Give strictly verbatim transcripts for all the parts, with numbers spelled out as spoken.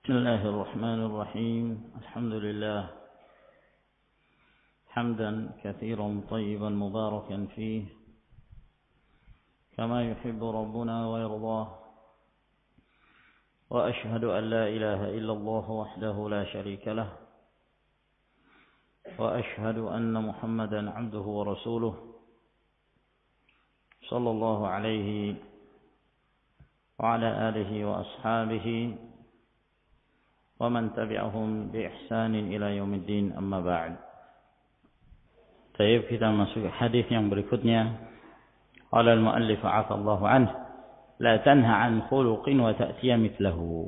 بسم الله الرحمن الرحيم. الحمد لله حمدا كثيرا طيبا مباركا فيه كما يحب ربنا ويرضاه، وأشهد أن لا إله إلا الله وحده لا شريك له، وأشهد أن محمدا عبده ورسوله صلى الله عليه وعلى آله وأصحابه ومن تبعهم بإحسان إلى يوم الدين. أما بعد. Baik, kita masuk hadis yang berikutnya. Qala al-muallif afallahu anhu, la tanha an khuluqin wa ta'tiya mithlahu.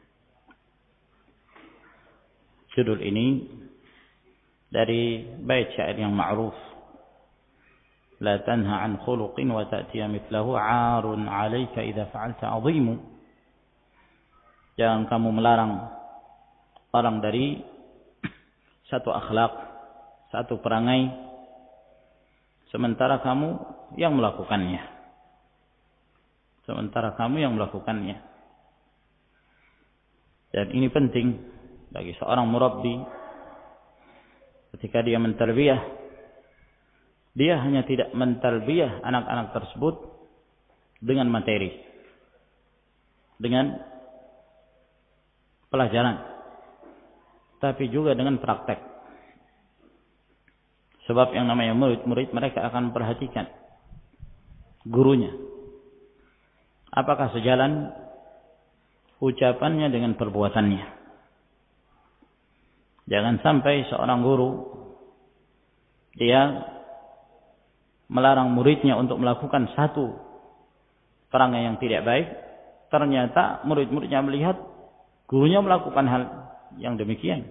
Judul ini dari bait syair yang ma'ruf. La tanha an khuluqin wa ta'tiya mithlahu 'arun 'alaika idza fa'alta 'azimu. Jangan kamu melarang orang dari satu akhlak, satu perangai, sementara kamu yang melakukannya. Sementara kamu yang melakukannya. Dan ini penting bagi seorang murabbi ketika dia mentarbiyah. Dia hanya tidak mentarbiyah anak-anak tersebut dengan materi, dengan pelajaran, tapi juga dengan praktek. Sebab yang namanya murid-murid, mereka akan memperhatikan gurunya. Apakah sejalan ucapannya dengan perbuatannya. Jangan sampai seorang guru dia melarang muridnya untuk melakukan satu perangai yang tidak baik, ternyata murid-muridnya melihat gurunya melakukan hal yang demikian.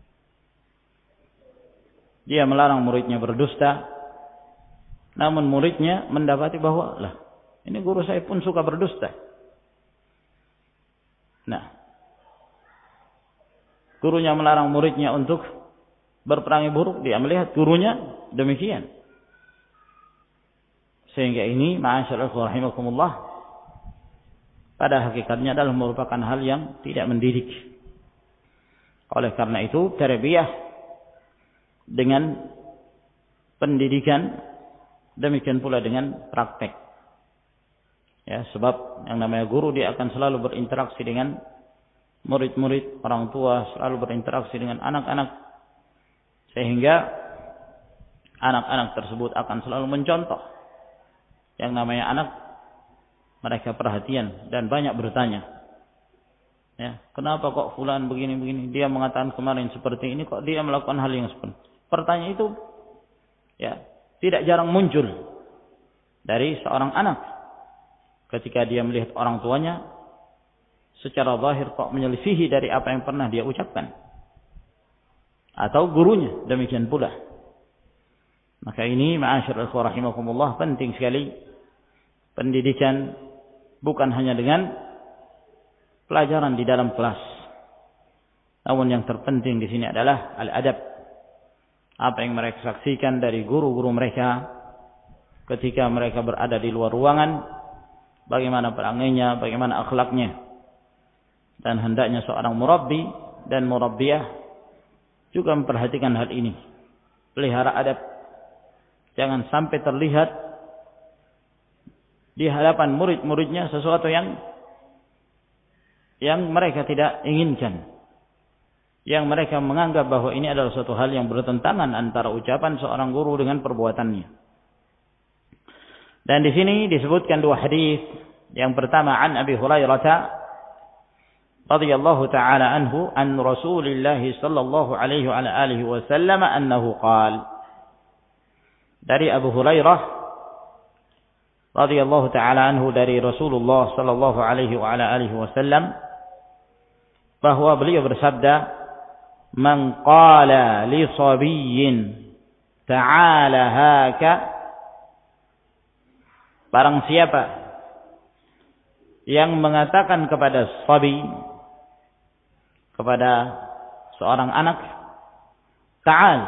Dia melarang muridnya berdusta, namun muridnya mendapati bahwa, lah, ini guru saya pun suka berdusta. Nah, gurunya melarang muridnya untuk berperangai buruk, dia melihat gurunya demikian. Sehingga ini, ma'asyarul rahimakumullah, pada hakikatnya adalah merupakan hal yang tidak mendidik. Oleh karena itu, tarbiyah dengan pendidikan, demikian pula dengan praktek. Ya, sebab yang namanya guru, dia akan selalu berinteraksi dengan murid-murid, orang tua, selalu berinteraksi dengan anak-anak, sehingga anak-anak tersebut akan selalu mencontoh. Yang namanya anak, mereka perhatian dan banyak bertanya. Ya, kenapa kok fulan begini-begini? Dia mengatakan kemarin seperti ini, kok dia melakukan hal yang seperti. Pertanyaan itu ya tidak jarang muncul dari seorang anak ketika dia melihat orang tuanya secara zahir kok menyelisihi dari apa yang pernah dia ucapkan, atau gurunya demikian pula. Maka ini, ma'asyiral ikhwah rahimakumullah, penting sekali pendidikan bukan hanya dengan pelajaran di dalam kelas. Namun yang terpenting di sini adalah al-adab. Apa yang mereka saksikan dari guru-guru mereka ketika mereka berada di luar ruangan, bagaimana perangainya, bagaimana akhlaknya. Dan hendaknya seorang murabbi dan murabbiyah juga memperhatikan hal ini. Pelihara adab. Jangan sampai terlihat di hadapan murid-muridnya sesuatu yang yang mereka tidak inginkan, yang mereka menganggap bahwa ini adalah suatu hal yang bertentangan antara ucapan seorang guru dengan perbuatannya. Dan di sini disebutkan dua hadis. Yang pertama, an Abi Hurairah radhiyallahu taala anhu an Rasulillah sallallahu alaihi wa alihi wasallam annahu qala. Dari Abu Hurairah radhiyallahu taala anhu, dari Rasulullah sallallahu alaihi wa alihi wasallam, bahwa beliau bersabda, man qala li sabiyyin ta'ala haka, barang siapa yang mengatakan kepada sabi, kepada seorang anak, ta'al,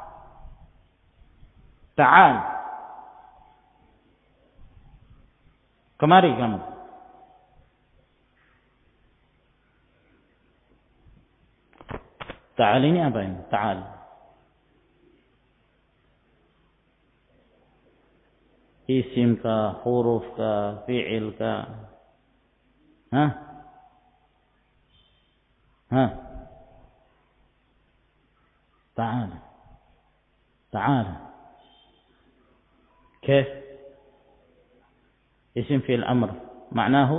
ta'al, kemari kamu. Ta'al ini apa ini? Ta'al. Isim kah, huruf kah, fi'il kah? Hah? Hah? Ta'al. Ta'al. كيف؟ اسم في الأمر معناه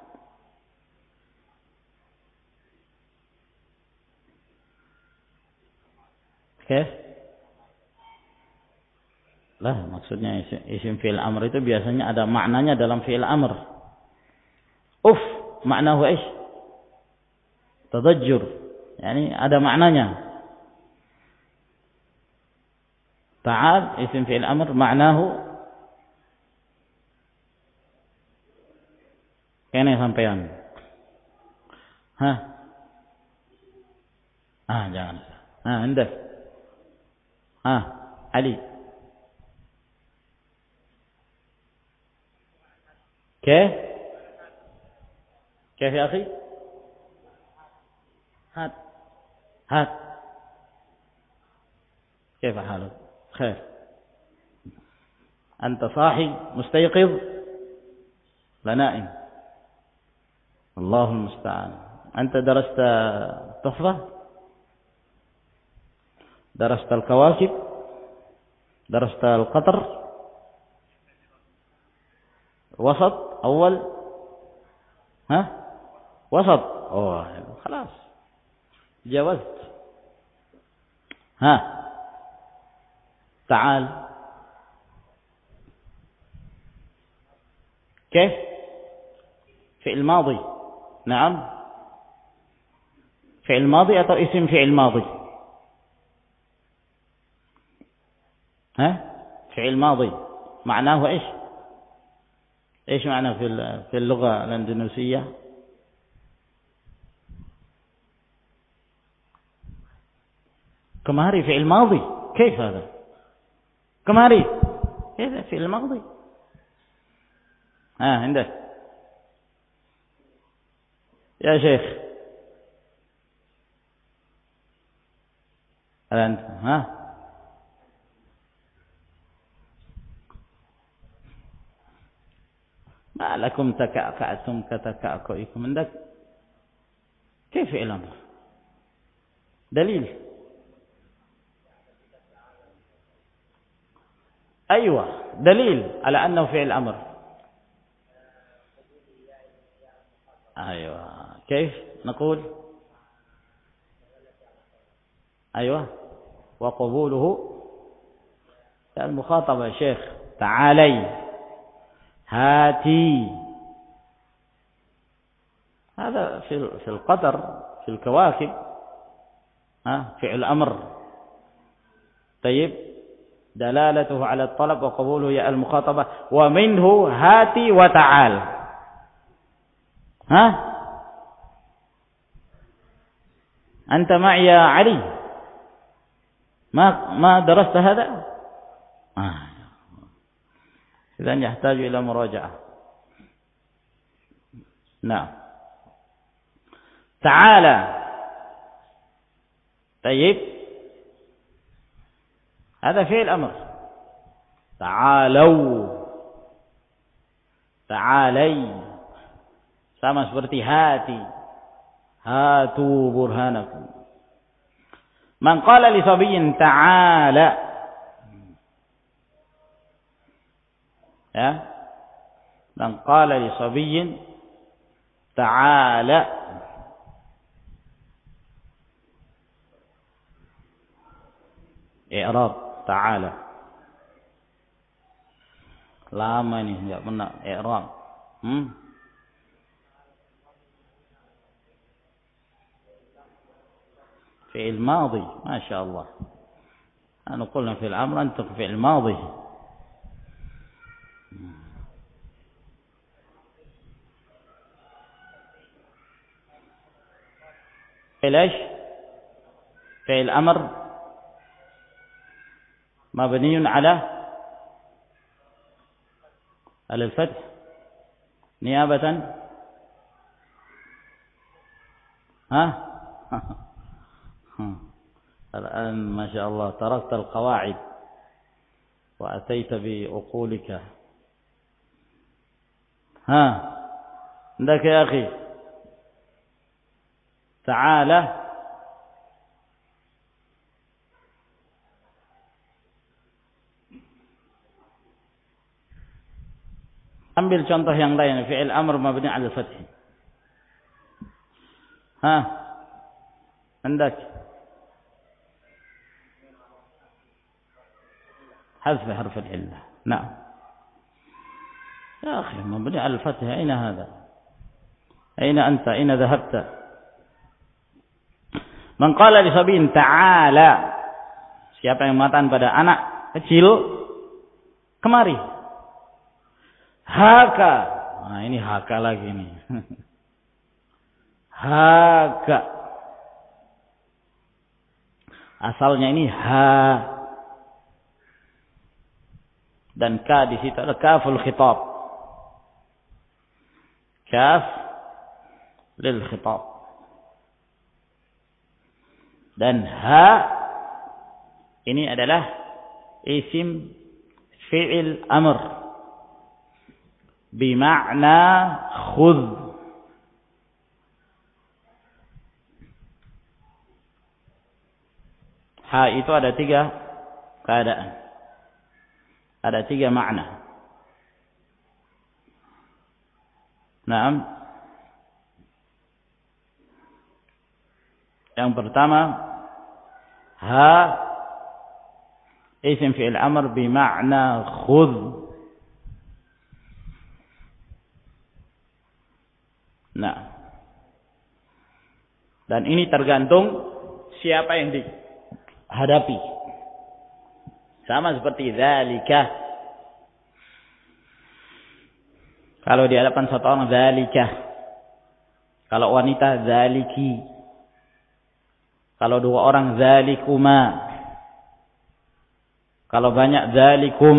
كيف؟ Lah, maksudnya isim fi'il amr itu biasanya ada maknanya dalam fi'il amr. Uf, maknahu ish? Tadajjur. Yani ada maknanya. Ta'al isim fi'il amr maknahu kene sampean. Hah? Ah, jangan. Ah, anda. Ah, Ali. كيف كيف يا أخي هات هات كيف حالك خير أنت صاحي مستيقظ لا نائم الله المستعان أنت درست تحفة درست الكواكب درست القطر وسط أول ها وسط أوه خلاص جاوزت ها تعال كيف فعل ماضي نعم فعل ماضي أو اسم فعل ماضي ها فعل ماضي معناه إيش إيش معنى في في اللغة الأندونيسية كماري فعل ماضي كيف هذا كماري هذا فعل ماضي ها عندك يا شيخ أنت ها ما لكم تكعكعتم كتكعكعكم عندك كيف فعل أمر دليل أيوة دليل على أنه فعل أمر أيوة كيف نقول أيوة وقبوله المخاطبة يا شيخ تعالي هاتي هذا في في القدر في الكواكب ها فعل أمر طيب دلالته على الطلب وقبوله يا المخاطبة ومنه هاتي وتعال ها أنت معي يا علي ما ما درست هذا آه. إذن يحتاج إلى مراجعة نعم تعالى طيب هذا فعل أمر تعالوا تعالي sama seperti hati hatu burhanakum man qala li sabiyyin ta'ala ya man qala li sabiyyin ta'ala i'rab ta'ala lama ini enggak pernah i'rab hmm فعل ماضي ما شاء الله أنا قلنا في الأمر أنت في الماضي فعل إيش فعل أمر مبني على على الفتح نيابة ها الآن ما شاء الله تركت القواعد وأتيت بعقولك. ها عندك يا أخي تعالى ambil contoh yang lain, fi'il amr mabni 'ala al-fath. Ha عندك حذف حرف العلة. نعم يا أخي مبني على الفتح، أين هذا؟ أين أنت؟ أين ذهبت؟ من قال لصبي تعالى, siapa yang mengatakan pada anak kecil kemari. Haka, nah ini haka lagi nih. Haka asalnya ini ha, dan ka di situ ada kaful khitab, kaf lil khitab, dan ha ini adalah isim fi'il amr bima'na khudh. Ha itu ada tiga keadaan, ada tiga makna. Naam. Yang pertama, ha isim fi'il amr bima'na khudh. Nah, dan ini tergantung siapa yang dihadapi. Sama seperti dzalika. Kalau di hadapan satu orang dzalika. Kalau wanita dzaliki. Kalau dua orang dzalikuma. Kalau banyak dzalikum.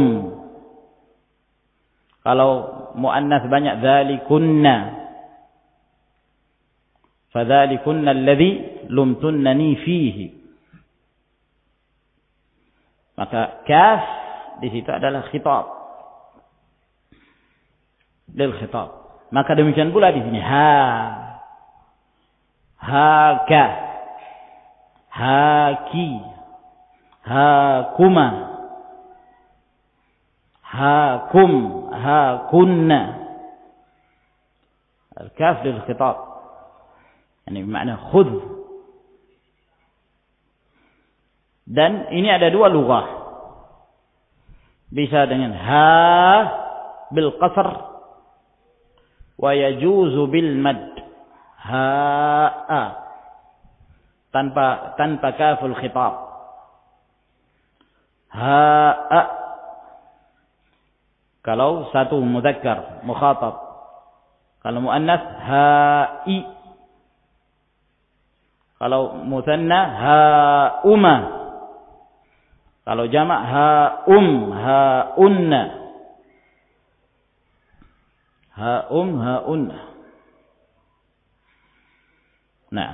Kalau muannas banyak dzalikunna. Fadzalikunna alladzi lumtunnani fihi. Maka kaf di situ adalah khitab, lil khitab. Maka demikian pula di sini ha, haka, haki, hakuma, hakum, hakunna. Al-kaf lil khitab. Ini bermakna khudh. Dan ini ada dua lughah. Bisa dengan ha bil qasr wa yajuzu bil mad. Ha tanpa tanpa kaful khitab. Ha kalau satu mudzakkar mukhatab. Kalau muannas ha'i. Kalau mutsanna ha-uma. Kalau jamak ha-um, ha-unna. Ha-um, ha-unna. Nah.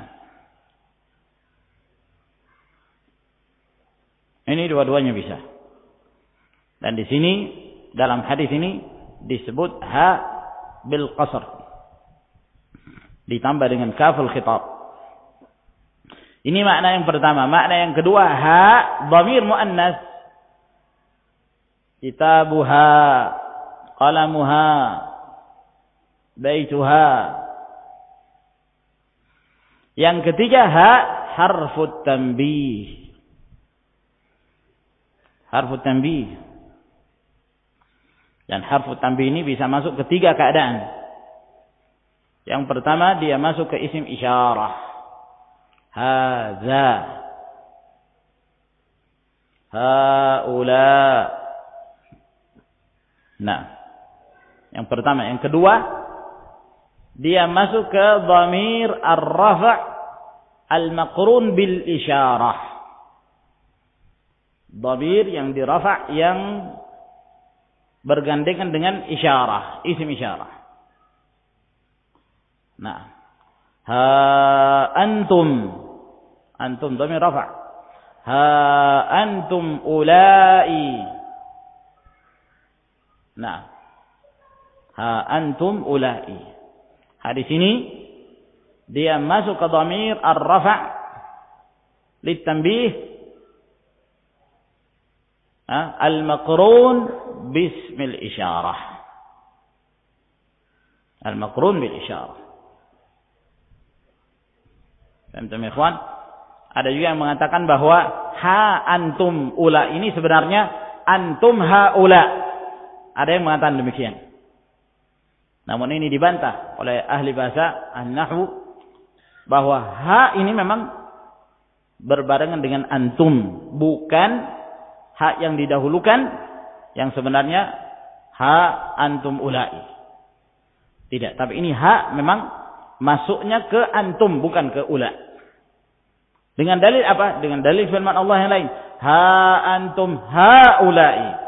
Ini dua-duanya bisa. Dan di sini dalam hadis ini disebut ha bil qasr. Ditambah dengan kaful khitab. Ini makna yang pertama. Makna yang kedua, ha dhamir muannas. Kitabuha, qalamuha, baituha. Yang ketiga, ha harfut tanbih. Harfut tanbih. Dan harfut tanbih ini bisa masuk ke tiga keadaan. Yang pertama, dia masuk ke isim isyarah. Hadza, haula. Nah, yang pertama. Yang kedua, dia masuk ke dhamir ar-rafa' al-maqrun bil isyarah. Dhamir yang dirafa' yang bergandengan dengan isyarah, isim isyarah. Nah, ha antum, antum dhamir rafa'. ha antum ulai. Nah, ha antum ulai. Hadis ini dia masuk ke dhamir ar-rafa' litanbih al-maqrun bismil isyarah. Al-maqrun bil isyarah. Paham ya ikhwan? Ada juga yang mengatakan bahwa ha antum ula ini sebenarnya antum haula. Ada yang mengatakan demikian. Namun ini dibantah oleh ahli bahasa, ahli nahwu, bahwa ha ini memang berbarengan dengan antum, bukan ha yang didahulukan yang sebenarnya ha antum ulai. Tidak, tapi ini ha memang masuknya ke antum, bukan ke ula. Dengan dalil apa? Dengan dalil firman Allah yang lain. Ha antum haulai.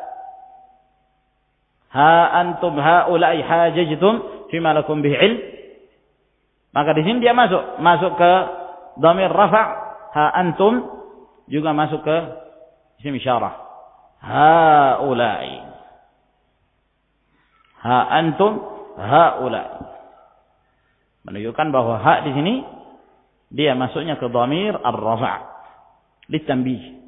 Ha antum haulai hajajtum fima lakum bihi ilm. Maka di sini dia masuk, masuk ke dhamir rafa', ha antum, juga masuk ke isim isyarah. Haulai. Ha antum haulai. Menunjukkan bahwa ha di sini dia masuknya ke dhamir ar-rafa' litanbih.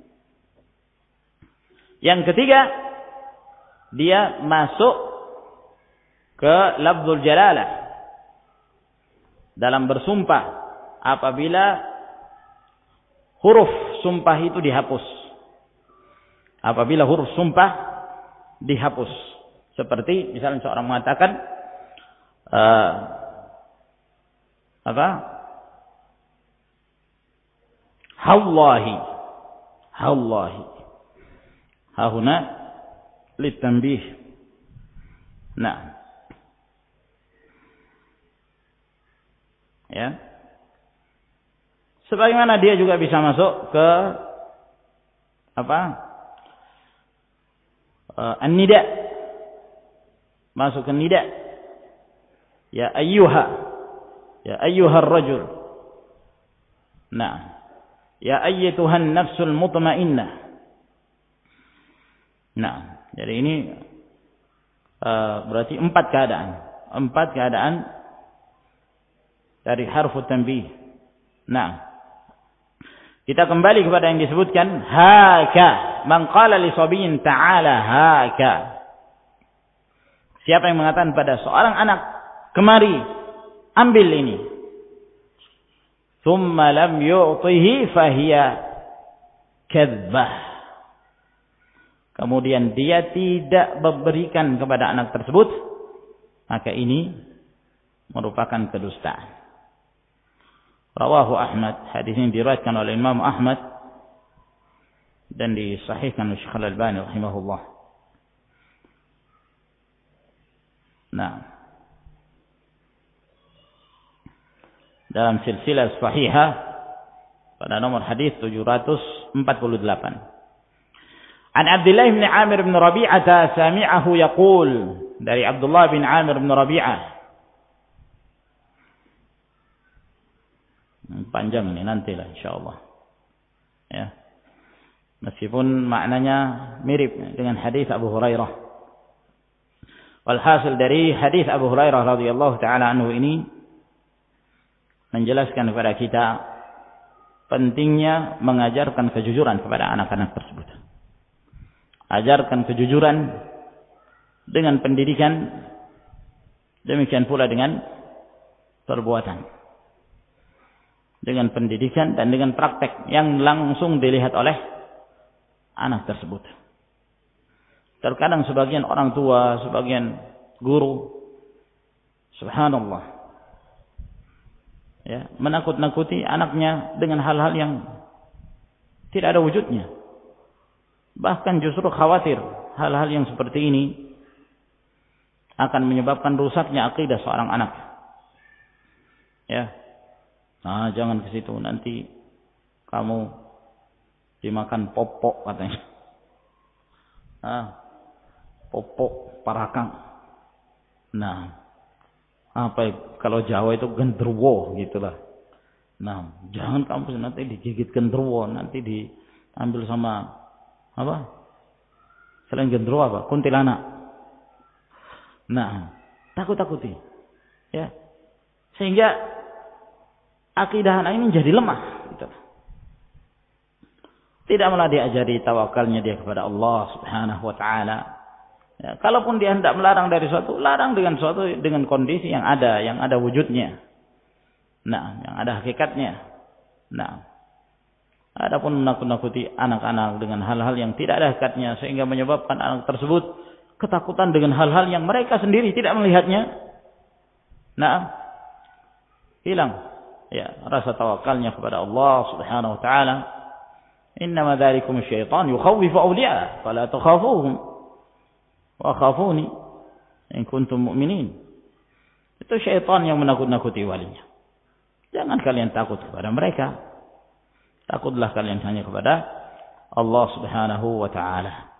Yang ketiga, dia masuk ke lafzul jalalah dalam bersumpah apabila huruf sumpah itu dihapus. Apabila huruf sumpah dihapus. Seperti misalnya seorang mengatakan uh, apa? Hallahi. Hallahi. Hahuna litanbih. Nah. Ya. Sebagaimana dia juga bisa masuk ke apa? Uh, an-nida. Masuk ke nida. Ya ayyuha. Ya ayyuhar rajul. Nah. Ya ayyatuhan nafsul mutmainnah. Nah, jadi ini uh, berarti empat keadaan. Empat keadaan dari harfu tanbih. Nah, kita kembali kepada yang disebutkan haka. Man qala li sabiyyin ta'ala haka. Siapa yang mengatakan pada seorang anak, kemari, ambil ini. Thumma lam yu'tihi fahiya kadzbah. Kemudian dia tidak memberikan kepada anak tersebut, maka ini merupakan kedustaan. Rawahu Ahmad. Hadis ini diriwayatkan oleh Imam Ahmad dan disahihkan oleh Syekh Al-Albani rahimahullah. Nah, dalam silsilah sahihah pada nomor hadis tujuh ratus empat puluh delapan. An Abdullah bin Amir bin Rabi'ah sami'ahu yaqul, dari Abdullah bin Amir bin Rabi'ah. Panjang ini, nantilah insyaallah. Ya. Meskipun maknanya mirip dengan hadis Abu Hurairah. Walhasil dari hadis Abu Hurairah radhiyallahu taala anhu ini menjelaskan kepada kita pentingnya mengajarkan kejujuran kepada anak-anak tersebut. Ajarkan kejujuran dengan pendidikan, demikian pula dengan perbuatan. Dengan pendidikan dan dengan praktek yang langsung dilihat oleh anak tersebut. Terkadang sebagian orang tua, sebagian guru, subhanallah, ya, menakut-nakuti anaknya dengan hal-hal yang tidak ada wujudnya. Bahkan justru khawatir hal-hal yang seperti ini akan menyebabkan rusaknya akidah seorang anak. Ya, nah jangan ke situ, nanti kamu dimakan popok katanya. Ah, popok parakang. Nah, apa ya, kalau Jawa itu genderuwo gitulah. Nah, jangan kamu nanti digigit genderuwo, nanti di ambil sama apa? Selain gendro apa? Kuntilanak. Nah, takut-takuti. Ya. Sehingga akidah anak ini menjadi lemah gitu. Tidak malah diajari tawakalnya dia kepada Allah Subhanahu wa taala. Ya, kalaupun dia hendak melarang dari suatu, larang dengan suatu dengan kondisi yang ada, yang ada wujudnya. Nah, yang ada hakikatnya. Nah, adapun menakut-nakuti anak-anak dengan hal-hal yang tidak ada hakikatnya sehingga menyebabkan anak tersebut ketakutan dengan hal-hal yang mereka sendiri tidak melihatnya. Nah, hilang ya rasa tawakalnya kepada Allah Subhanahu wa taala. Innama dzalikum asy-syaitan yukhawwifu awliya'a fala takhafuhum wa khafuni in kuntum mu'minin. Itu syaitan yang menakut-nakuti walinya. Jangan kalian takut kepada mereka. Takutlah kalian hanya kepada Allah Subhanahu wa taala.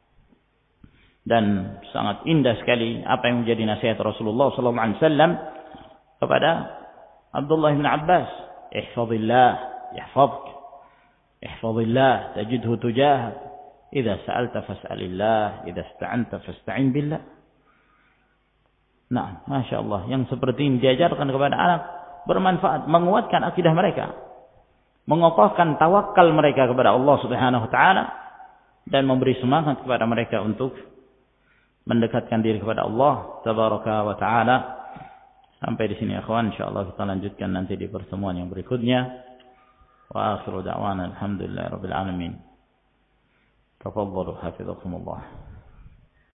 Dan sangat indah sekali apa yang menjadi nasihat Rasulullah sallallahu alaihi wasallam kepada Abdullah bin Abbas, ihfazillah yahfazuk, ihfazillah tajidhu tujahak, idza sa'alta fas'alillah, idza ista'anta fasta'in billah. Nah, Masya Allah, yang seperti ini diajarkan kepada anak bermanfaat, menguatkan akidah mereka, mengokohkan tawakal mereka kepada Allah Subhanahu wa taala, dan memberi semangat kepada mereka untuk mendekatkan diri kepada Allah Tabaraka wa taala. Sampai di sini akhwan, insyaallah kita lanjutkan nanti di pertemuan yang berikutnya. Wa akhiru da'wana alhamdulillahirabbil alamin. Tafadhalu hafizakumullah.